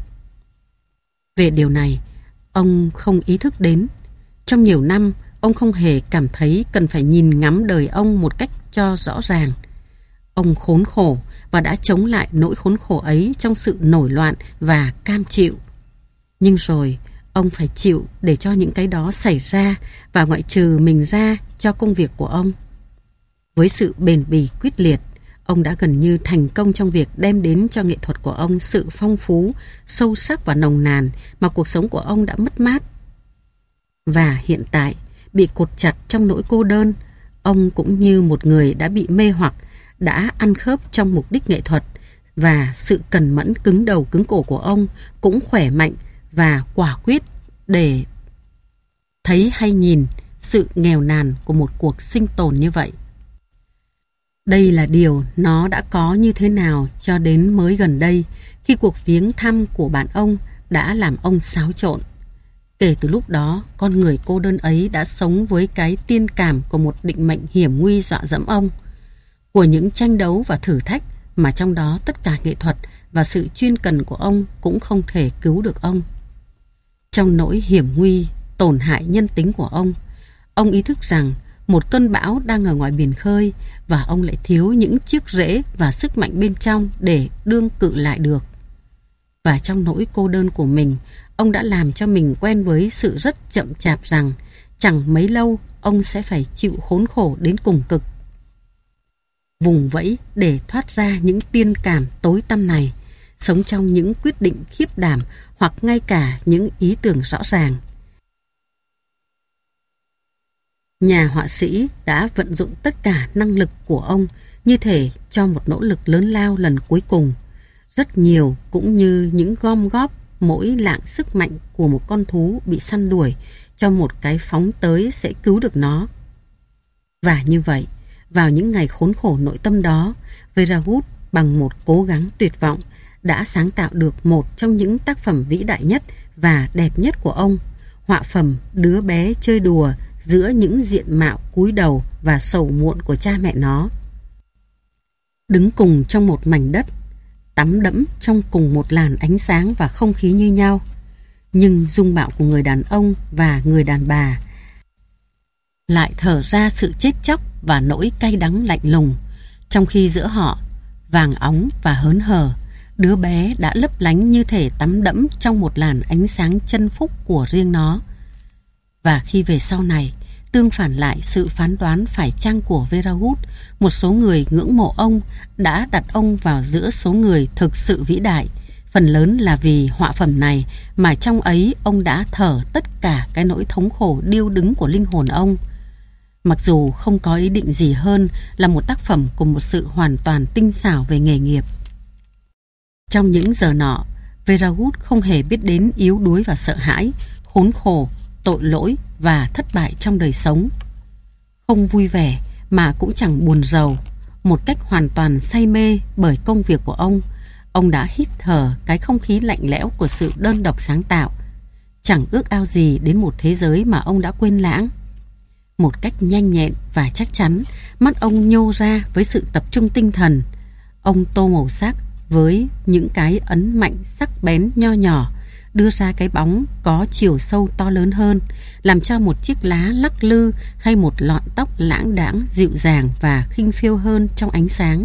Về điều này, ông không ý thức đến. Trong nhiều năm, ông không hề cảm thấy cần phải nhìn ngắm đời ông một cách cho rõ ràng. Ông khốn khổ và đã chống lại nỗi khốn khổ ấy trong sự nổi loạn và cam chịu. Nhưng rồi, ông phải chịu để cho những cái đó xảy ra và ngoại trừ mình ra cho công việc của ông. Với sự bền bỉ quyết liệt, ông đã gần như thành công trong việc đem đến cho nghệ thuật của ông sự phong phú, sâu sắc và nồng nàn mà cuộc sống của ông đã mất mát. Và hiện tại, bị cột chặt trong nỗi cô đơn, ông cũng như một người đã bị mê hoặc, đã ăn khớp trong mục đích nghệ thuật, và sự cần mẫn cứng đầu cứng cổ của ông cũng khỏe mạnh và quả quyết để thấy hay nhìn sự nghèo nàn của một cuộc sinh tồn như vậy. Đây là điều nó đã có như thế nào cho đến mới gần đây, khi cuộc viếng thăm của bạn ông đã làm ông xáo trộn. Kể từ lúc đó, con người cô đơn ấy đã sống với cái tiên cảm của một định mệnh hiểm nguy dọa dẫm ông, của những tranh đấu và thử thách mà trong đó tất cả nghệ thuật và sự chuyên cần của ông cũng không thể cứu được ông. Trong nỗi hiểm nguy, tổn hại nhân tính của ông, ông ý thức rằng một cơn bão đang ở ngoài biển khơi và ông lại thiếu những chiếc rễ và sức mạnh bên trong để đương cự lại được. Và trong nỗi cô đơn của mình, ông đã làm cho mình quen với sự rất chậm chạp rằng chẳng mấy lâu ông sẽ phải chịu khốn khổ đến cùng cực. Vùng vẫy để thoát ra những tiên cảm tối tăm này, sống trong những quyết định khiếp đảm hoặc ngay cả những ý tưởng rõ ràng. Nhà họa sĩ đã vận dụng tất cả năng lực của ông như thể cho một nỗ lực lớn lao lần cuối cùng. Rất nhiều cũng như những gom góp mỗi lạng sức mạnh của một con thú bị săn đuổi cho một cái phóng tới sẽ cứu được nó. Và như vậy, vào những ngày khốn khổ nội tâm đó, Véragut bằng một cố gắng tuyệt vọng đã sáng tạo được một trong những tác phẩm vĩ đại nhất và đẹp nhất của ông, họa phẩm đứa bé chơi đùa giữa những diện mạo cúi đầu và sầu muộn của cha mẹ nó. Đứng cùng trong một mảnh đất, tắm đẫm trong cùng một làn ánh sáng và không khí như nhau, nhưng dung mạo của người đàn ông và người đàn bà lại thở ra sự chết chóc và nỗi cay đắng lạnh lùng, trong khi giữa họ, vàng óng và hớn hở, đứa bé đã lấp lánh như thể tắm đẫm trong một làn ánh sáng chân phúc của riêng nó. Và khi về sau này, tương phản lại sự phán đoán phải chăng của Véragut, một số người ngưỡng mộ ông đã đặt ông vào giữa số người thực sự vĩ đại, phần lớn là vì họa phẩm này mà trong ấy ông đã thở tất cả cái nỗi thống khổ điêu đứng của linh hồn ông. Mặc dù không có ý định gì hơn là một tác phẩm của một sự hoàn toàn tinh xảo về nghề nghiệp. Trong những giờ nọ, Véragut không hề biết đến yếu đuối và sợ hãi, khốn khổ, tội lỗi và thất bại trong đời sống. Không vui vẻ mà cũng chẳng buồn rầu, một cách hoàn toàn say mê bởi công việc của ông, ông đã hít thở cái không khí lạnh lẽo của sự đơn độc sáng tạo, chẳng ước ao gì đến một thế giới mà ông đã quên lãng. Một cách nhanh nhẹn và chắc chắn, mắt ông nhô ra với sự tập trung tinh thần. Ông tô màu sắc với những cái ấn mạnh sắc bén nho nhỏ, đưa ra cái bóng có chiều sâu to lớn hơn, làm cho một chiếc lá lắc lư hay một lọn tóc lãng đãng dịu dàng và khinh phiêu hơn trong ánh sáng.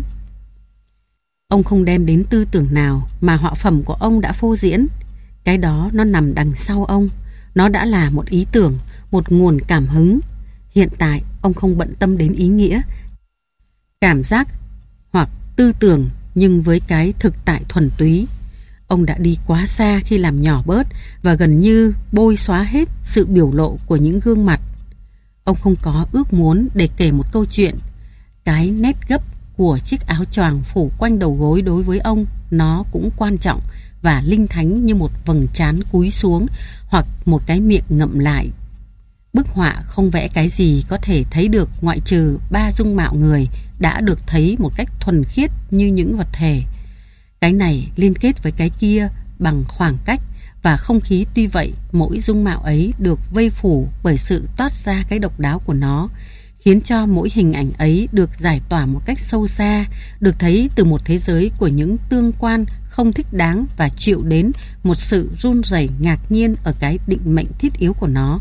Ông không đem đến tư tưởng nào mà họa phẩm của ông đã phô diễn. Cái đó nó nằm đằng sau ông. Nó đã là một ý tưởng, một nguồn cảm hứng. Hiện tại ông không bận tâm đến ý nghĩa, cảm giác hoặc tư tưởng, nhưng với cái thực tại thuần túy. Ông đã đi quá xa khi làm nhỏ bớt và gần như bôi xóa hết sự biểu lộ của những gương mặt. Ông không có ước muốn để kể một câu chuyện. Cái nét gấp của chiếc áo choàng phủ quanh đầu gối đối với ông nó cũng quan trọng và linh thánh như một vầng trán cúi xuống hoặc một cái miệng ngậm lại. Bức họa không vẽ cái gì có thể thấy được ngoại trừ ba dung mạo người đã được thấy một cách thuần khiết như những vật thể. Cái này liên kết với cái kia bằng khoảng cách và không khí, tuy vậy mỗi dung mạo ấy được vây phủ bởi sự toát ra cái độc đáo của nó, khiến cho mỗi hình ảnh ấy được giải tỏa một cách sâu xa, được thấy từ một thế giới của những tương quan không thích đáng và chịu đến một sự run rẩy ngạc nhiên ở cái định mệnh thiết yếu của nó.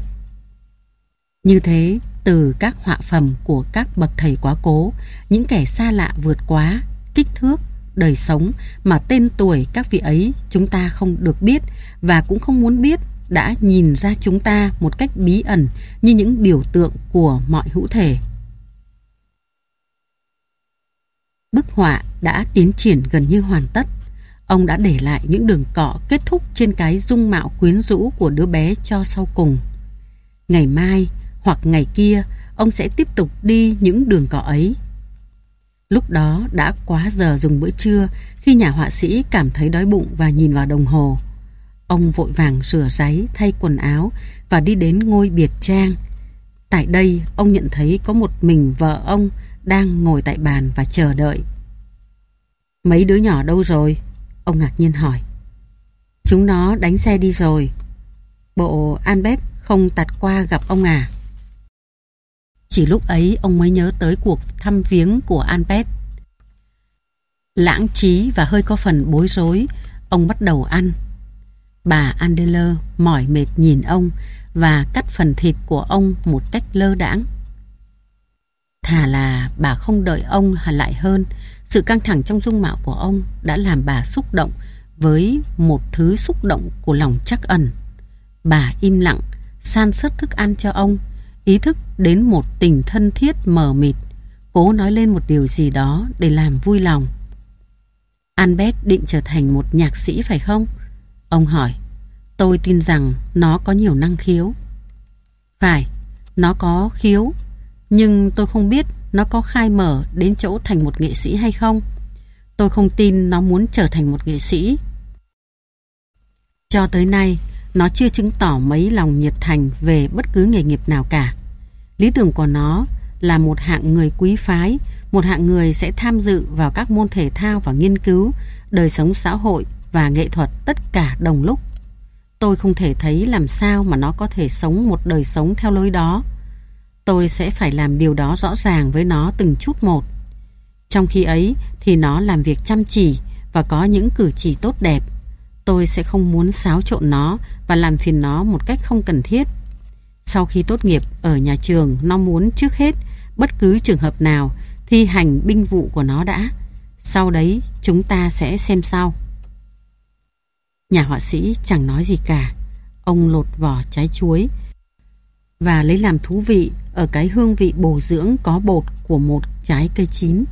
Như thế, từ các họa phẩm của các bậc thầy quá cố, những kẻ xa lạ vượt quá, kích thước, đời sống mà tên tuổi các vị ấy chúng ta không được biết và cũng không muốn biết, đã nhìn ra chúng ta một cách bí ẩn như những biểu tượng của mọi hữu thể. Bức họa đã tiến triển gần như hoàn tất. Ông đã để lại những đường cọ kết thúc trên cái dung mạo quyến rũ của đứa bé cho sau cùng. Ngày mai hoặc ngày kia, ông sẽ tiếp tục đi những đường cọ ấy. Lúc đó đã quá giờ dùng bữa trưa khi nhà họa sĩ cảm thấy đói bụng và nhìn vào đồng hồ. Ông vội vàng rửa ráy, thay quần áo và đi đến ngôi biệt trang. Tại đây, ông nhận thấy có một mình vợ ông đang ngồi tại bàn và chờ đợi. Mấy đứa nhỏ đâu rồi? Ông ngạc nhiên hỏi. Chúng nó đánh xe đi rồi. Bộ Albert không tạt qua gặp ông à? Chỉ lúc ấy ông mới nhớ tới cuộc thăm viếng của Albert. Lãng trí và hơi có phần bối rối, ông bắt đầu ăn. Bà Andler mỏi mệt nhìn ông và cắt phần thịt của ông một cách lơ đãng. Thà là bà không đợi ông lại hơn. Sự căng thẳng trong dung mạo của ông đã làm bà xúc động với một thứ xúc động của lòng trắc ẩn. Bà im lặng, san sất thức ăn cho ông, ý thức đến một tình thân thiết mờ mịt, cố nói lên một điều gì đó để làm vui lòng. Albert định trở thành một nhạc sĩ phải không? Ông hỏi. Tôi tin rằng nó có nhiều năng khiếu. Phải, nó có khiếu, nhưng tôi không biết nó có khai mở đến chỗ thành một nghệ sĩ hay không. Tôi không tin nó muốn trở thành một nghệ sĩ. Cho tới nay, nó chưa chứng tỏ mấy lòng nhiệt thành về bất cứ nghề nghiệp nào cả. Lý tưởng của nó là một hạng người quý phái, một hạng người sẽ tham dự vào các môn thể thao và nghiên cứu, đời sống xã hội và nghệ thuật tất cả đồng lúc. Tôi không thể thấy làm sao mà nó có thể sống một đời sống theo lối đó. Tôi sẽ phải làm điều đó rõ ràng với nó từng chút một. Trong khi ấy thì nó làm việc chăm chỉ và có những cử chỉ tốt đẹp. Tôi sẽ không muốn xáo trộn nó và làm phiền nó một cách không cần thiết. Sau khi tốt nghiệp ở nhà trường, nó muốn trước hết, bất cứ trường hợp nào, thi hành binh vụ của nó đã. Sau đấy chúng ta sẽ xem sau. Nhà họa sĩ chẳng nói gì cả. Ông lột vỏ trái chuối và lấy làm thú vị ở cái hương vị bổ dưỡng có bột của một trái cây chín.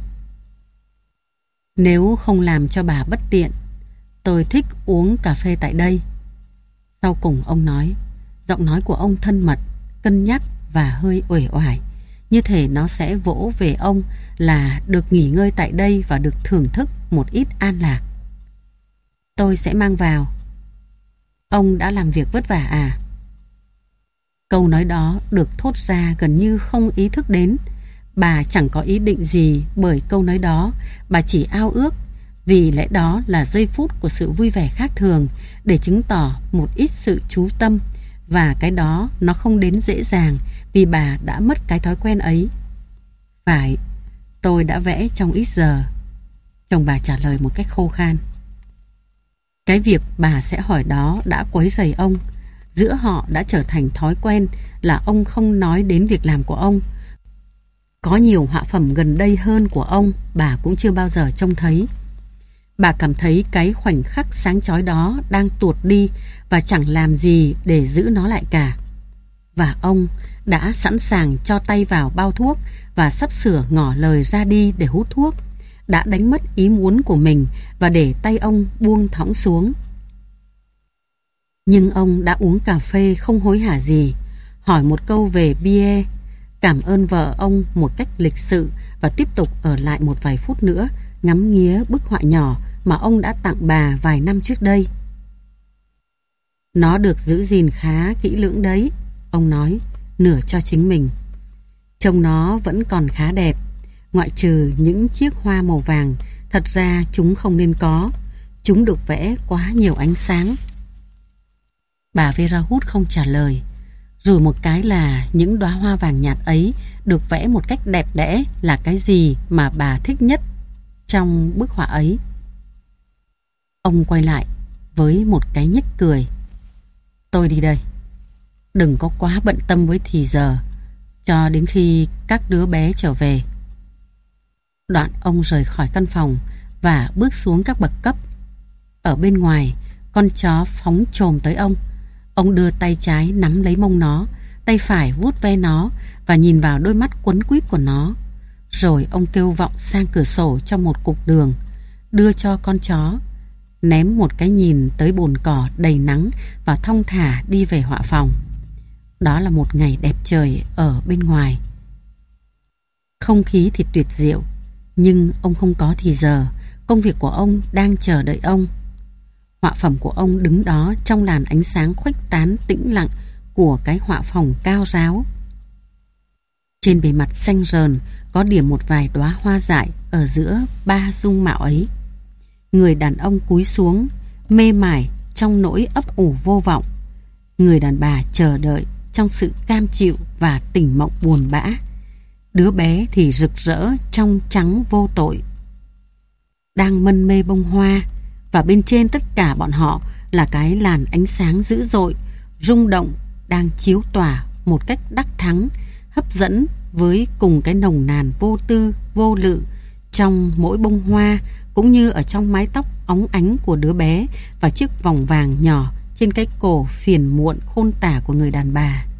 Nếu không làm cho bà bất tiện, tôi thích uống cà phê tại đây. Sau cùng ông nói, giọng nói của ông thân mật, cân nhắc và hơi uể oải, như thể nó sẽ vỗ về ông là được nghỉ ngơi tại đây và được thưởng thức một ít an lạc. Tôi sẽ mang vào. Ông đã làm việc vất vả à? Câu nói đó được thốt ra gần như không ý thức đến. Bà chẳng có ý định gì bởi câu nói đó. Bà chỉ ao ước, vì lẽ đó là giây phút của sự vui vẻ khác thường, để chứng tỏ một ít sự chú tâm. Và cái đó nó không đến dễ dàng, vì bà đã mất cái thói quen ấy. Phải, tôi đã vẽ trong ít giờ. Chồng bà trả lời một cách khô khan. Cái việc bà sẽ hỏi đó đã quấy rầy ông. Giữa họ đã trở thành thói quen là ông không nói đến việc làm của ông. Có nhiều họa phẩm gần đây hơn của ông bà cũng chưa bao giờ trông thấy. Bà cảm thấy cái khoảnh khắc sáng chói đó đang tuột đi và chẳng làm gì để giữ nó lại cả. Và ông đã sẵn sàng cho tay vào bao thuốc và sắp sửa ngỏ lời ra đi để hút thuốc, đã đánh mất ý muốn của mình và để tay ông buông thõng xuống. Nhưng ông đã uống cà phê không hối hả gì, hỏi một câu về bia, cảm ơn vợ ông một cách lịch sự và tiếp tục ở lại một vài phút nữa ngắm nghía bức họa nhỏ mà ông đã tặng bà vài năm trước đây. Nó được giữ gìn khá kỹ lưỡng đấy, ông nói, nửa cho chính mình. Trông nó vẫn còn khá đẹp, ngoại trừ những chiếc hoa màu vàng, thật ra chúng không nên có. Chúng được vẽ quá nhiều ánh sáng. Bà Vera Wood không trả lời. Rồi một cái là những đóa hoa vàng nhạt ấy được vẽ một cách đẹp đẽ là cái gì mà bà thích nhất trong bức họa ấy. Ông quay lại với một cái nhếch cười. Tôi đi đây. Đừng có quá bận tâm với thì giờ, cho đến khi các đứa bé trở về. Đoạn ông rời khỏi căn phòng và bước xuống các bậc cấp. Ở bên ngoài, con chó phóng chồm tới ông. Ông đưa tay trái nắm lấy mông nó, tay phải vuốt ve nó và nhìn vào đôi mắt quấn quýt của nó. Rồi ông kêu vọng sang cửa sổ trong một cục đường, đưa cho con chó, ném một cái nhìn tới bồn cỏ đầy nắng và thong thả đi về họa phòng. Đó là một ngày đẹp trời ở bên ngoài. Không khí thì tuyệt diệu, nhưng ông không có thì giờ. Công việc của ông đang chờ đợi ông. Họa phẩm của ông đứng đó trong làn ánh sáng khuếch tán tĩnh lặng của cái họa phòng cao ráo. Trên bề mặt xanh rờn có điểm một vài đóa hoa dại ở giữa ba dung mạo ấy. Người đàn ông cúi xuống, mê mải trong nỗi ấp ủ vô vọng. Người đàn bà chờ đợi trong sự cam chịu và tỉnh mộng buồn bã. Đứa bé thì rực rỡ trong trắng vô tội, đang mân mê bông hoa, và bên trên tất cả bọn họ là cái làn ánh sáng dữ dội, rung động, đang chiếu tỏa một cách đắc thắng, hấp dẫn với cùng cái nồng nàn vô tư, vô lự, trong mỗi bông hoa, cũng như ở trong mái tóc óng ánh của đứa bé và chiếc vòng vàng nhỏ trên cái cổ phiền muộn khôn tả của người đàn bà.